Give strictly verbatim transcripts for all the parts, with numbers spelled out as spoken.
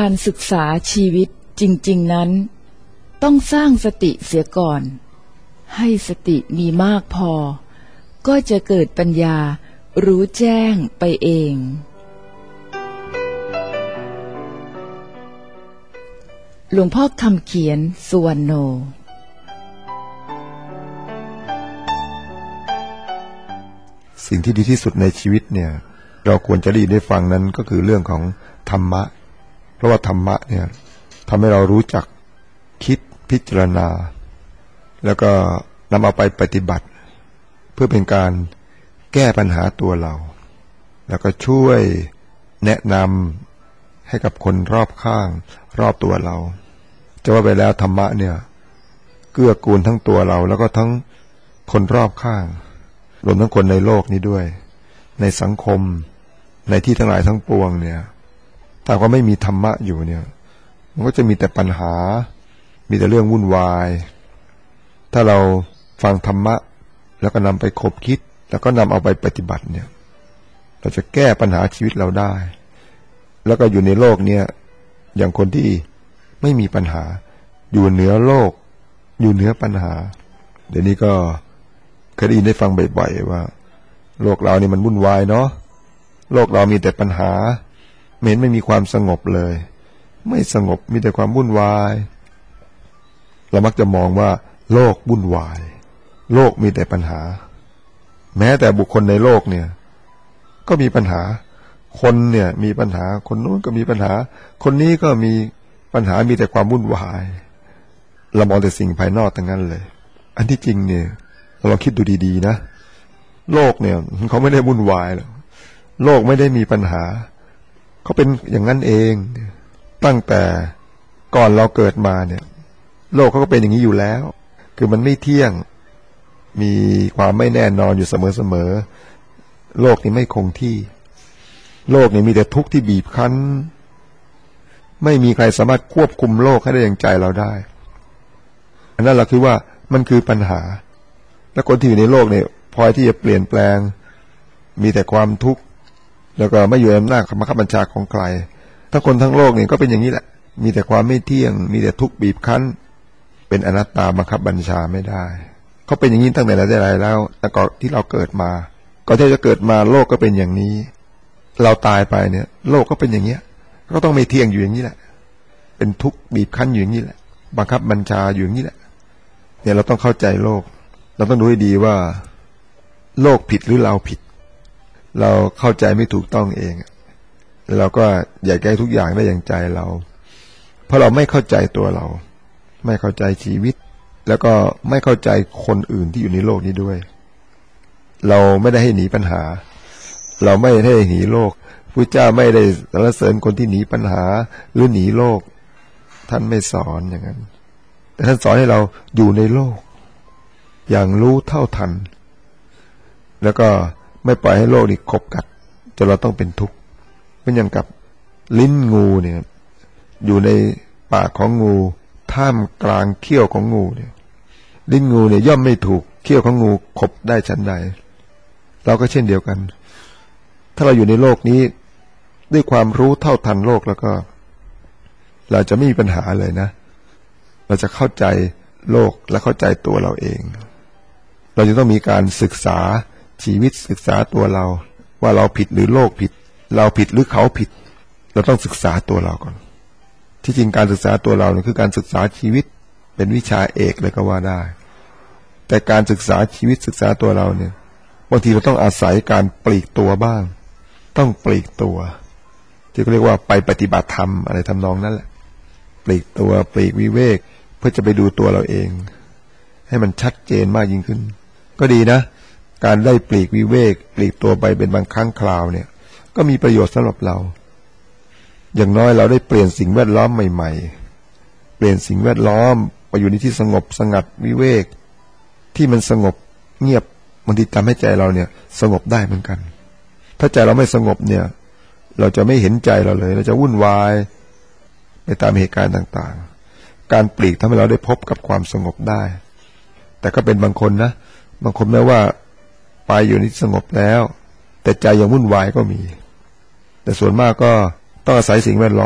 การศึกษาชีวิตจริงๆนั้นต้องสร้างสติเสียก่อนให้สติมีมากพอก็จะเกิดปัญญารู้แจ้งไปเองหลวงพ่อคำเขียนสุวรรณโนสิ่งที่ดีที่สุดในชีวิตเนี่ยเราควรจะได้ยินได้ฟังนั้นก็คือเรื่องของธรรมะเพราะว่าธรรมะเนี่ยทำให้เรารู้จักคิดพิจารณาแล้วก็นำเอาไปปฏิบัติเพื่อเป็นการแก้ปัญหาตัวเราแล้วก็ช่วยแนะนำให้กับคนรอบข้างรอบตัวเราจะว่าไปแล้วธรรมะเนี่ยเกื้อกูลทั้งตัวเราแล้วก็ทั้งคนรอบข้างรวมทั้งคนในโลกนี้ด้วยในสังคมในที่ทั้งหลายทั้งปวงเนี่ยถ้าว่าไม่มีธรรมะอยู่เนี่ยมันก็จะมีแต่ปัญหามีแต่เรื่องวุ่นวายถ้าเราฟังธรรมะแล้วก็นำไปคบคิดแล้วก็นำเอาไปปฏิบัติเนี่ยเราจะแก้ปัญหาชีวิตเราได้แล้วก็อยู่ในโลกเนี่ยอย่างคนที่ไม่มีปัญหาอยู่เหนือโลกอยู่เหนือปัญหาเดี๋ยวนี้ก็เคยได้ยินได้ฟังบ่อยๆว่าโลกเรานี่มันวุ่นวายเนาะโลกเรามีแต่ปัญหาไม่เห็นไม่มีความสงบเลยไม่สงบมีแต่ความวุ่นวายเรามักจะมองว่าโลกวุ่นวายโลกมีแต่ปัญหาแม้แต่บุคคลในโลกเนี่ยก็มีปัญหาคนเนี่ยมีปัญหาคนนู้นก็มีปัญหาคนนี้ก็มีปัญหามีแต่ความวุ่นวายเรามองแต่สิ่งภายนอกทั้งนั้นเลยอันที่จริงเนี่ยเราลองคิดดูดีๆนะโลกเนี่ยเขาไม่ได้วุ่นวายหรอกโลกไม่ได้มีปัญหาเขาเป็นอย่างนั้นเองตั้งแต่ก่อนเราเกิดมาเนี่ยโลกเขาก็เป็นอย่างนี้อยู่แล้วคือมันไม่เที่ยงมีความไม่แน่นอนอยู่เสมอๆโลกนี้ไม่คงที่โลกนี้มีแต่ทุกข์ที่บีบคั้นไม่มีใครสามารถควบคุมโลกให้ได้อย่างใจเราได้อันนั้นเราคิดว่ามันคือปัญหาและคนที่อยู่ในโลกเนี่ยพอที่จะเปลี่ยนแปลงมีแต่ความทุกข์แล้วก็ไม่อยู่ในอำนาจบังคับบัญชาของใครถ้าคนทั้งโลกเนี่ยก็เป็นอย่างนี้แหละมีแต่ความไม่เที่ยงมีแต่ทุกข์บีบคั้นเป็นอนัตตาบังคับบัญชาไม่ได้เขาเป็นอย่างนี้ตั้งแต่ไหนแต่ไรแล้วแต่ก่อนที่เราเกิดมาก่อนที่จะเกิดมาโลกก็เป็นอย่างนี้เราตายไปเนี่ยโลกก็เป็นอย่างเงี้ยก็ต้องไม่เที่ยงอยู่อย่างนี้แหละเป็นทุกข์บีบคั้นอยู่อย่างนี้แหละบังคับบัญชาอยู่อย่างนี้แหละเนี่ยเราต้องเข้าใจโลกเราต้องดูให้ดีว่าโลกผิดหรือเราผิดเราเข้าใจไม่ถูกต้องเองเราก็อยากแก้ทุกอย่างได้อย่างใจเราเพราะเราไม่เข้าใจตัวเราไม่เข้าใจชีวิตแล้วก็ไม่เข้าใจคนอื่นที่อยู่ในโลกนี้ด้วยเราไม่ได้ให้หนีปัญหาเราไม่ได้ให้หนีโลกพระเจ้าไม่ได้สรรเสริญคนที่หนีปัญหาหรือหนีโลกท่านไม่สอนอย่างนั้นแต่ท่านสอนให้เราอยู่ในโลกอย่างรู้เท่าทันแล้วก็ไม่ปล่อยให้โลกนี้ขบกัดจนเราต้องเป็นทุกข์เป็นอย่างกับลิ้นงูเนี่ยอยู่ในปากของงูท่ามกลางเขี้ยวของงูเนี่ยลิ้นงูเนี่ยย่อมไม่ถูกเขี้ยวของงูขบได้ชั้นใดเราก็เช่นเดียวกันถ้าเราอยู่ในโลกนี้ด้วยความรู้เท่าทันโลกแล้วก็เราจะไม่มีปัญหาเลยนะเราจะเข้าใจโลกและเข้าใจตัวเราเองเราจะต้องมีการศึกษาชีวิตศึกษาตัวเราว่าเราผิดหรือโลกผิดเราผิดหรือเขาผิดเราต้องศึกษาตัวเราก่อนที่จริงการศึกษาตัวเราเนี่ยคือการศึกษาชีวิตเป็นวิชาเอกเลยก็ว่าได้แต่การศึกษาชีวิตศึกษาตัวเราเนี่ยบางทีเราต้องอาศัยการปลีกตัวบ้างต้องปลีกตัวที่เขาเรียกว่าไปปฏิบัติธรรมอะไรทำนองนั้นแหละปลีกตัวปลีกวิเวกเพื่อจะไปดูตัวเราเองให้มันชัดเจนมากยิ่งขึ้นก็ดีนะการได้ปลีกวิเวกปลีกตัวไปเป็นบางครั้งคราวเนี่ยก็มีประโยชน์สำหรับเราอย่างน้อยเราได้เปลี่ยนสิ่งแวดล้อมใหม่ๆเปลี่ยนสิ่งแวดล้อมไปอยู่ในที่สงบสงัดวิเวกที่มันสงบเงียบบางทีทำให้ใจเราเนี่ยสงบได้เหมือนกันถ้าใจเราไม่สงบเนี่ยเราจะไม่เห็นใจเราเลยเราจะวุ่นวายไปตามเหตุการณ์ต่างๆการปลีกทำให้เราได้พบกับความสงบได้แต่ก็เป็นบางคนนะบางคนแม้ว่าไปอยู่ในที่สงบแล้วแต่ใจยังวุ่นวายก็มีแต่ส่วนมากก็ต้องอาศัยสิ่งแวดล้อม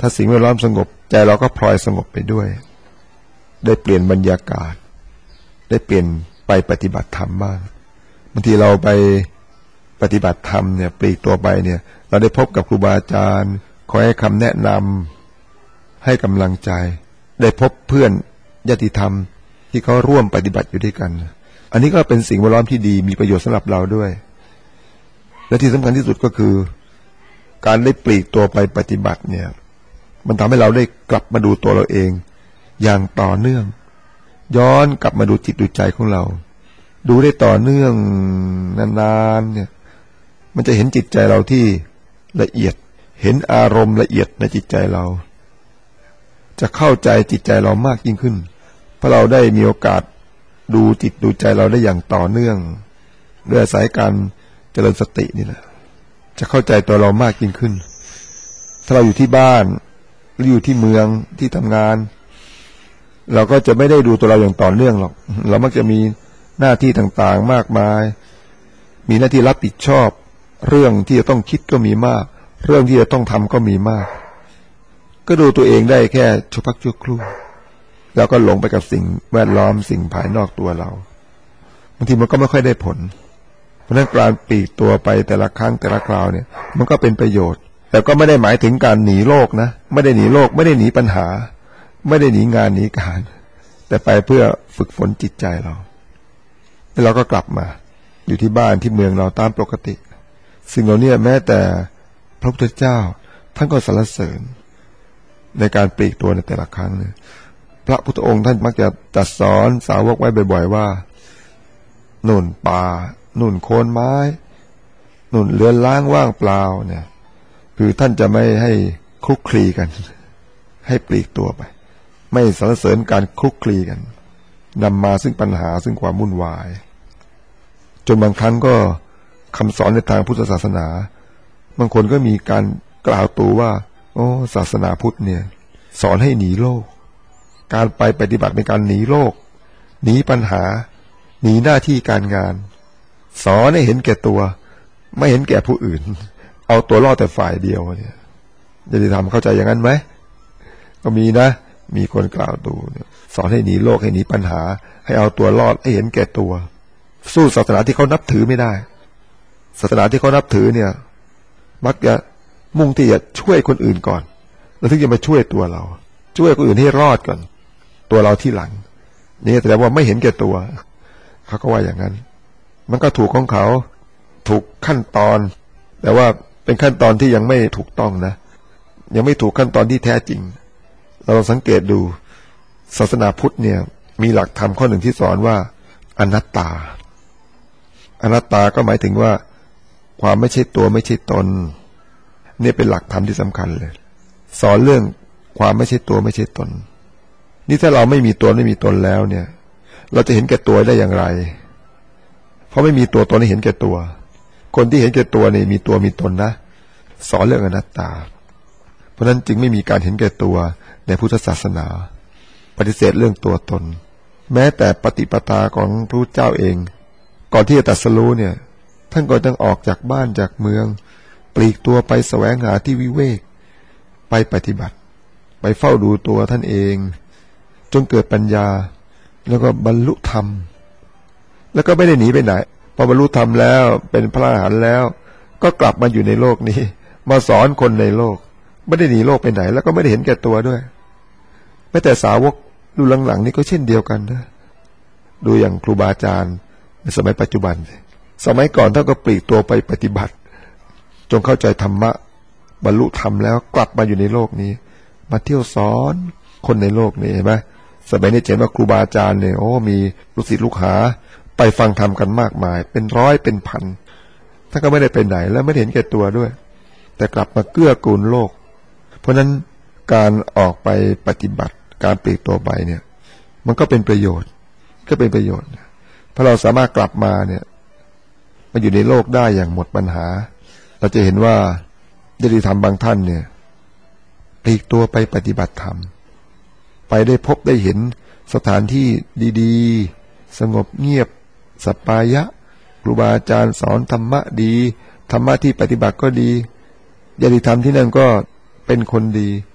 ถ้าสิ่งแวดล้อมสงบใจเราก็พลอยสงบไปด้วยได้เปลี่ยนบรรยากาศได้เปลี่ยนไปปฏิบัติธรรมบ้างบางทีเราไปปฏิบัติธรรมเนี่ยปลีกตัวไปเนี่ยเราได้พบกับครูบาอาจารย์คอยให้คำแนะนำให้กำลังใจได้พบเพื่อนญาติธรรมที่เขาร่วมปฏิบัติอยู่ด้วยกันอันนี้ก็เป็นสิ่งแวดล้อมที่ดีมีประโยชน์สำหรับเราด้วยและที่สำคัญที่สุดก็คือการได้ปลีกตัวไปปฏิบัติเนี่ยมันทำให้เราได้กลับมาดูตัวเราเองอย่างต่อเนื่องย้อนกลับมาดูจิตดูใจของเราดูได้ต่อเนื่องนานๆเนี่ยมันจะเห็นจิตใจเราที่ละเอียดเห็นอารมณ์ละเอียดในจิตใจเราจะเข้าใจจิตใจเรามากยิ่งขึ้นเพราะเราได้มีโอกาสดูจิตดูใจเราได้อย่างต่อเนื่องด้วยอาศัยการเจริญสตินี่แหละจะเข้าใจตัวเรามากยิ่งขึ้นถ้าเราอยู่ที่บ้านหรืออยู่ที่เมืองที่ทำงานเราก็จะไม่ได้ดูตัวเราอย่างต่อเนื่องหรอกเรามักจะมีหน้าที่ต่างๆมากมายมีหน้าที่รับผิดชอบเรื่องที่จะต้องคิดก็มีมากเรื่องที่จะต้องทำก็มีมากก็ดูตัวเองได้แค่ชั่วพักชั่วครู่แล้วก็หลงไปกับสิ่งแวดล้อมสิ่งภายนอกตัวเราบางทีมันก็ไม่ค่อยได้ผลเพราะนั้นการปลีกตัวไปแต่ละครั้งแต่ละคราวเนี่ยมันก็เป็นประโยชน์แต่ก็ไม่ได้หมายถึงการหนีโลกนะไม่ได้หนีโลกไม่ได้หนีปัญหาไม่ได้หนีงานหนีการแต่ไปเพื่อฝึกฝนจิตใจเราแล้วเราก็กลับมาอยู่ที่บ้านที่เมืองเราตามปกติสิ่งเหล่านี้แม้แต่พระพุทธเจ้าท่านก็สรรเสริญในการปลีกตัวในแต่ละครั้งเนี่ยพระพุทธองค์ท่านมักจะตรัสสอนสาวกไว้บ่อยๆว่านุ่นป่านุ่นโคนไม้นุ่นเรือนล้างว่างเปล่าเนี่ยคือท่านจะไม่ให้คลุกคลีกันให้ปลีกตัวไปไม่สรรเสริญการคลุกคลีกันนำมาซึ่งปัญหาซึ่งความวุ่นวายจนบางครั้งก็คำสอนในทางพุทธศาสนาบางคนก็มีการกล่าวตูว่าโอ้ศาสนาพุทธเนี่ยสอนให้หนีโลกการไปปฏิบัติในการหนีโลกหนีปัญหาหนีหน้าที่การงานสอนให้เห็นแก่ตัวไม่เห็นแก่ผู้อื่นเอาตัวรอดแต่ฝ่ายเดียวเนี่ยจะได้ทำเข้าใจอย่างนั้นไหมก็มีนะมีคนกล่าวตูสอนให้หนีโลกให้หนีปัญหาให้เอาตัวรอดให้เห็นแก่ตัวสู้ศาสนาที่เขานับถือไม่ได้ศาสนาที่เขานับถือเนี่ยมักจะมุ่งที่จะช่วยคนอื่นก่อนแล้วถึงจะมาช่วยตัวเราช่วยคนอื่นให้รอดก่อนตัวเราที่หลังนี่แสดงว่าไม่เห็นแก่ตัวเขาก็ว่าอย่างนั้นมันก็ถูกของเขาถูกขั้นตอนแต่ว่าเป็นขั้นตอนที่ยังไม่ถูกต้องนะยังไม่ถูกขั้นตอนที่แท้จริงเราสังเกตดูศาสนาพุทธเนี่ยมีหลักธรรมข้อหนึ่งที่สอนว่าอนัตตาอนัตตาก็หมายถึงว่าความไม่ใช่ตัวไม่ใช่ตนนี่เป็นหลักธรรมที่สำคัญเลยสอนเรื่องความไม่ใช่ตัวไม่ใช่ตนนี่ถ้าเราไม่มีตัวไม่มีตนแล้วเนี่ยเราจะเห็นแก่ตัวได้อย่างไรเพราะไม่มีตัวตนให้เห็นแก่ตัวคนที่เห็นแก่ตัวนี่มีตัวมีตนนะสอนเรื่องอนัตตาเพราะนั้นจึงไม่มีการเห็นแก่ตัวในพุทธศาสนาปฏิเสธเรื่องตัวตนแม้แต่ปฏิปทาของพระพุทธเจ้าเองก่อนที่จะตรัสรู้เนี่ยท่านก็ต้องออกจากบ้านจากเมืองปลีกตัวไปแสวงหาที่วิเวกไปปฏิบัติไปเฝ้าดูตัวท่านเองจนเกิดปัญญาแล้วก็บรรลุธรรมแล้วก็ไม่ได้หนีไปไหนพอบรรลุธรรมแล้วเป็นพระอรหันต์แล้วก็กลับมาอยู่ในโลกนี้มาสอนคนในโลกไม่ได้หนีโลกไปไหนแล้วก็ไม่ได้เห็นแก่ตัวด้วยแม้แต่สาวกดูหลังๆนี่ก็เช่นเดียวกันนะดูอย่างครูบาอาจารย์ในสมัยปัจจุบันสมัยก่อนท่านก็ปลีกตัวไปปฏิบัติจนเข้าใจธรรมะบรรลุธรรมแล้วกลับมาอยู่ในโลกนี้มาเที่ยวสอนคนในโลกนี้เห็นไหมสมัยนี้เห็นว่าครูบาอาจารย์เนี่ยโอ้มีลูกศิษย์ลูกหาไปฟังธรรมกันมากมายเป็นร้อยเป็นพันท่านก็ไม่ได้ไปไหนแล้วไม่เห็นแก่ตัวด้วยแต่กลับมาเกื้อกูลโลกเพราะนั้นการออกไปปฏิบัติการปลีกตัวไปเนี่ยมันก็เป็นประโยชน์ก็เป็นประโยชน์เพราะเราสามารถกลับมาเนี่ยมาอยู่ในโลกได้อย่างหมดปัญหาเราจะเห็นว่าญาติธรรมบางท่านเนี่ยปลีกตัวไปปฏิบัติธรรมไปได้พบได้เห็นสถานที่ดีๆสงบเงียบสัปปายะครูบาอาจารย์สอนธรรมะดีธรรมะที่ปฏิบัติก็ดีญาติธรรมที่นั่นก็เป็นคนดี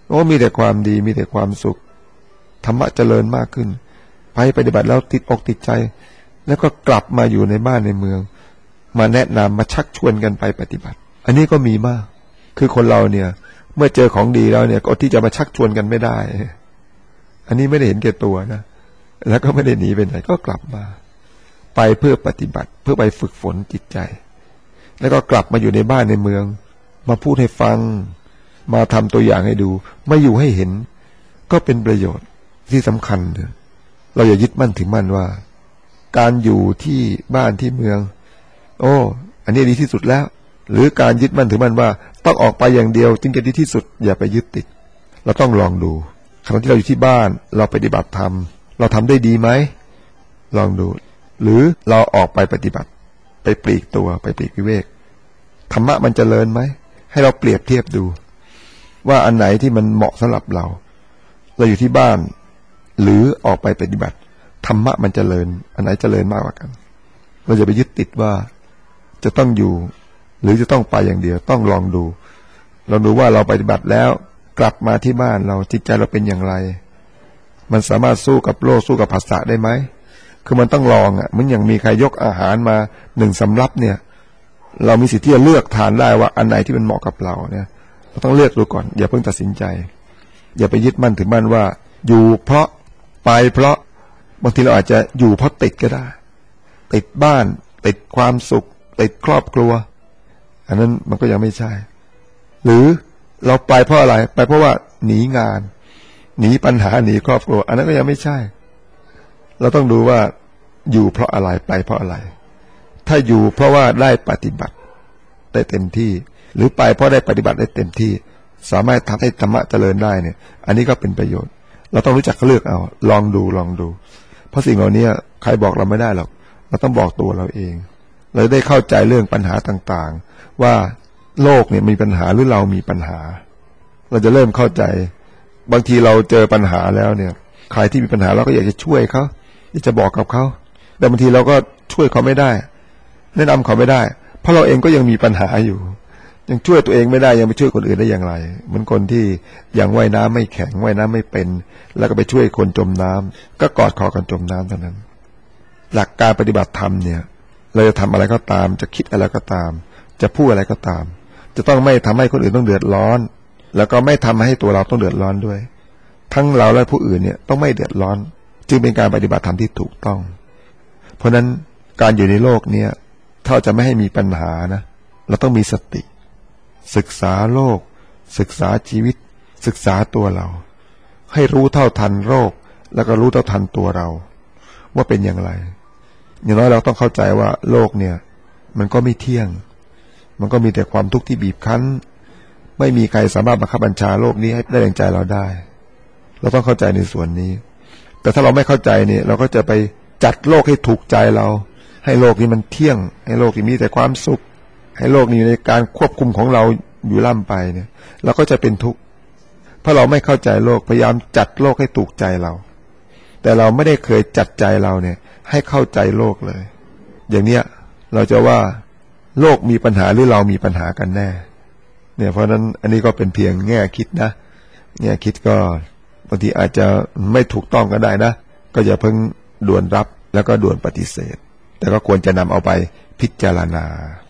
โอ้มีแต่ความดีมีแต่ความสุขธรรมะเจริญมากขึ้นไปปฏิบัติแล้วติดอกติดใจแล้วก็กลับมาอยู่ในบ้านในเมืองมาแนะนำมาชักชวนกันไปปฏิบัติอันนี้ก็มีมากคือคนเราเนี่ยเมื่อเจอของดีแล้วเนี่ยก็ที่จะมาชักชวนกันไม่ได้อันนี้ไม่ได้เห็นแก่ตัวนะแล้วก็ไม่ได้หนีไปไหนก็กลับมาไปเพื่อปฏิบัติเพื่อไปฝึกฝนจิตใจแล้วก็กลับมาอยู่ในบ้านในเมืองมาพูดให้ฟังมาทำตัวอย่างให้ดูมาอยู่ให้เห็นก็เป็นประโยชน์ที่สำคัญเลยเราอย่ายึดมั่นถึงมั่นว่าการอยู่ที่บ้านที่เมืองโอ้อันนี้ดีที่สุดแล้วหรือการยึดมั่นถึงมั่นว่าต้องออกไปอย่างเดียวจึงจะดีที่สุดอย่าไปยึดติดเราต้องลองดูขณะที่เราอยู่ที่บ้านเราปฏิบัติธรรมเราทำได้ดีไหมลองดูหรือเราออกไปปฏิบัติไปปลีกตัวไปปลีกวิเวกธรรมะมันเจริญไหมให้เราเปรียบเทียบดูว่าอันไหนที่มันเหมาะสำหรับเราเราอยู่ที่บ้านหรือออกไปปฏิบัติธรรมะมันเจริญอันไหนเจริญมากกว่ากันเราจะไปยึดติดว่าจะต้องอยู่หรือจะต้องไปอย่างเดียวต้องลองดูลองดูว่าเราปฏิบัติแล้วกลับมาที่บ้านเราจิตใจเราเป็นอย่างไรมันสามารถสู้กับโลกสู้กับภาษาได้ไหมคือมันต้องลองอ่ะมันอย่างมีใครยกอาหารมาหนึ่งสำรับเนี่ยเรามีสิทธิ์ที่จะเลือกทานได้ว่าอันไหนที่มันเหมาะกับเราเนี่ยเราต้องเลือกดูก่อนอย่าเพิ่งตัดสินใจอย่าไปยึดมั่นถึงมั่นว่าอยู่เพราะไปเพราะบางทีเราอาจจะอยู่เพราะติดก็ได้ติดบ้านติดความสุขติดครอบครัวอันนั้นมันก็ยังไม่ใช่หรือเราไปเพราะอะไรไปเพราะว่าหนีงานหนีปัญหาหนีครอบครัวอันนั้นก็ยังไม่ใช่เราต้องดูว่าอยู่เพราะอะไรไปเพราะอะไรถ้าอยู่เพราะว่าได้ปฏิบัติได้เต็มที่หรือไปเพราะได้ปฏิบัติได้เต็มที่สามารถทำให้ธรรมะเจริญได้เนี่ยอันนี้ก็เป็นประโยชน์เราต้องรู้จักเลือกเอาลองดูลองดูเพราะสิ่งเหล่านี้ใครบอกเราไม่ได้หรอกเราต้องบอกตัวเราเองเราได้เข้าใจเรื่องปัญหาต่างๆว่าโลกเนี่ยมีปัญหาหรือเรามีปัญหาเราจะเริ่มเข้าใจบางทีเราเจอปัญหาแล้วเนี่ยใครที่มีปัญหาเราก็อยากจะช่วยเขาอยากจะบอกกับเขาแต่บางทีเราก็ช่วยเขาไม่ได้แนะนำเขาไม่ได้เพราะเราเองก็ยังมีปัญหาอยู่ยังช่วยตัวเองไม่ได้ยังไปช่วยคนอื่นได้อย่างไรเหมือนคนที่ยังว่ายน้ำไม่แข็งว่ายน้ำไม่เป็นแล้วก็ไปช่วยคนจมน้ำก็กอดคอกันจมน้ำเท่านั้นหลักการปฏิบัติธรรมเนี่ยเราจะทำอะไรก็ตามจะคิดอะไรก็ตามจะพูดอะไรก็ตามจะต้องไม่ทำให้คนอื่นต้องเดือดร้อนแล้วก็ไม่ทำให้ตัวเราต้องเดือดร้อนด้วยทั้งเราและผู้อื่นเนี่ยต้องไม่เดือดร้อนจึงเป็นการปฏิบัติธรรมที่ถูกต้องเพราะนั้นการอยู่ในโลกเนี้ยถ้าจะไม่ให้มีปัญหานะเราต้องมีสติศึกษาโลกศึกษาชีวิตศึกษาตัวเราให้รู้เท่าทันโรคแล้วก็รู้เท่าทันตัวเราว่าเป็นอย่างไรอย่างน้อยเราต้องเข้าใจว่าโลกเนี่ยมันก็ไม่เที่ยงมันก็มีแต่ความทุกข์ที่บีบคั้นไม่มีใครสามารถบังคับบัญชาโลกนี้ให้ได้ดังใจเราได้เราต้องเข้าใจในส่วนนี้แต่ถ้าเราไม่เข้าใจเนี่ยเราก็จะไปจัดโลกให้ถูกใจเราให้โลกนี้มันเที่ยงให้โลกนี้มีแต่ความสุขให้โลกนี้ในการควบคุมของเราอยู่ล่ำไปเนี่ยเราก็จะเป็นทุกข์เพราะเราไม่เข้าใจโลกพยายามจัดโลกให้ถูกใจเราแต่เราไม่ได้เคยจัดใจเราเนี่ยให้เข้าใจโลกเลยอย่างเนี้ยเราจะว่าโลกมีปัญหาหรือเรามีปัญหากันแน่เนี่ยเพราะนั้นอันนี้ก็เป็นเพียงแง่คิดนะแง่คิดก็บางทีอาจจะไม่ถูกต้องก็ได้นะก็อย่าเพิ่งด่วนรับแล้วก็ด่วนปฏิเสธแต่ก็ควรจะนำเอาไปพิจารณา